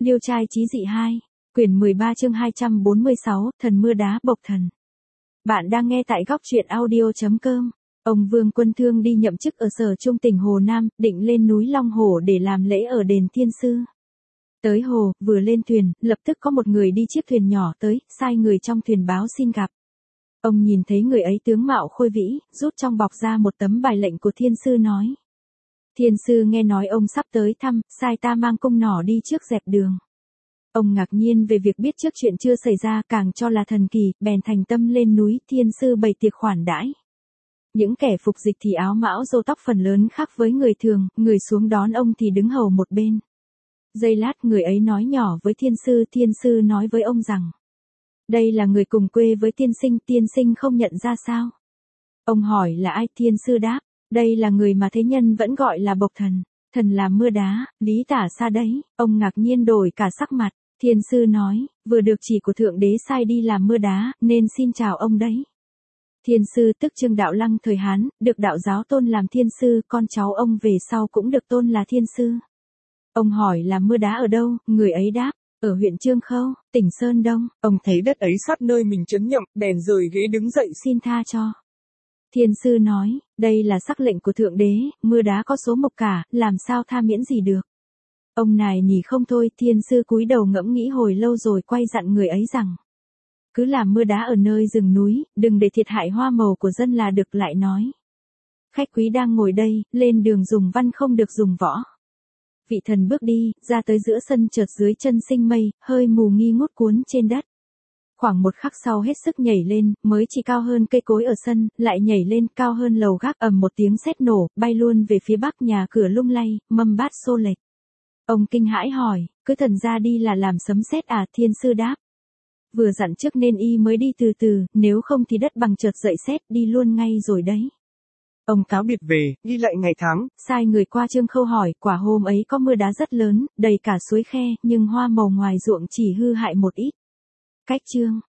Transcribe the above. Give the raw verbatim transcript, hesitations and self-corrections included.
Liêu trai chí dị hai, quyển mười ba chương hai trăm bốn mươi sáu, thần mưa đá bộc thần. Bạn đang nghe tại góc truyện audio chấm com. Ông Vương Quân Thương đi nhậm chức ở Sở Trung tỉnh Hồ Nam, định lên núi Long Hồ để làm lễ ở đền Thiên Sư. Tới hồ, vừa lên thuyền, lập tức có một người đi chiếc thuyền nhỏ tới, sai người trong thuyền báo xin gặp. Ông nhìn thấy người ấy tướng mạo khôi vĩ, rút trong bọc ra một tấm bài lệnh của Thiên Sư nói. Thiên Sư nghe nói ông sắp tới thăm, sai ta mang cung nỏ đi trước dẹp đường. Ông ngạc nhiên về việc biết trước chuyện chưa xảy ra, càng cho là thần kỳ, bèn thành tâm lên núi. Thiên Sư bày tiệc khoản đãi. Những kẻ phục dịch thì áo mão râu tóc phần lớn khác với người thường, người xuống đón ông thì đứng hầu một bên. Giây lát người ấy nói nhỏ với Thiên Sư. Thiên Sư nói với ông rằng, đây là người cùng quê với tiên sinh, tiên sinh không nhận ra sao? Ông hỏi là ai? Thiên Sư đáp, đây là người mà thế nhân vẫn gọi là bộc thần, thần là mưa đá, lý tả xa đấy. Ông ngạc nhiên đổi cả sắc mặt. Thiên Sư nói, vừa được chỉ của Thượng Đế sai đi làm mưa đá, nên xin chào ông đấy. Thiên Sư tức Trương Đạo Lăng thời Hán, được đạo giáo tôn làm Thiên Sư, con cháu ông về sau cũng được tôn là Thiên Sư. Ông hỏi là mưa đá ở đâu, người ấy đáp, ở huyện Trương Khâu, tỉnh Sơn Đông. Ông thấy đất ấy sát nơi mình trấn nhậm, bèn rời ghế đứng dậy xin tha cho. Thiên Sư nói, đây là sắc lệnh của Thượng Đế, mưa đá có số mộc cả, làm sao tha miễn gì được. Ông nài nỉ không thôi. Thiên Sư cúi đầu ngẫm nghĩ hồi lâu rồi quay dặn người ấy rằng, cứ làm mưa đá ở nơi rừng núi, đừng để thiệt hại hoa màu của dân là được. Lại nói, khách quý đang ngồi đây, lên đường dùng văn không được dùng võ. Vị thần bước đi, ra tới giữa sân, chợt dưới chân sinh mây, hơi mù nghi ngút cuốn trên đất. Khoảng một khắc sau hết sức nhảy lên, mới chỉ cao hơn cây cối ở sân, lại nhảy lên cao hơn lầu gác. Ầm một tiếng sét nổ, bay luôn về phía bắc, nhà cửa lung lay, mâm bát xô lệch. Ông kinh hãi hỏi, cứ thần ra đi là làm sấm sét à? Thiên Sư đáp, vừa dặn trước nên y mới đi từ từ, nếu không thì đất bằng chợt dậy sét, đi luôn ngay rồi đấy. Ông cáo biệt về, ghi lại ngày tháng, sai người qua Trương Khâu hỏi. Quả hôm ấy có mưa đá rất lớn, đầy cả suối khe, nhưng hoa màu ngoài ruộng chỉ hư hại một ít. Cách Trương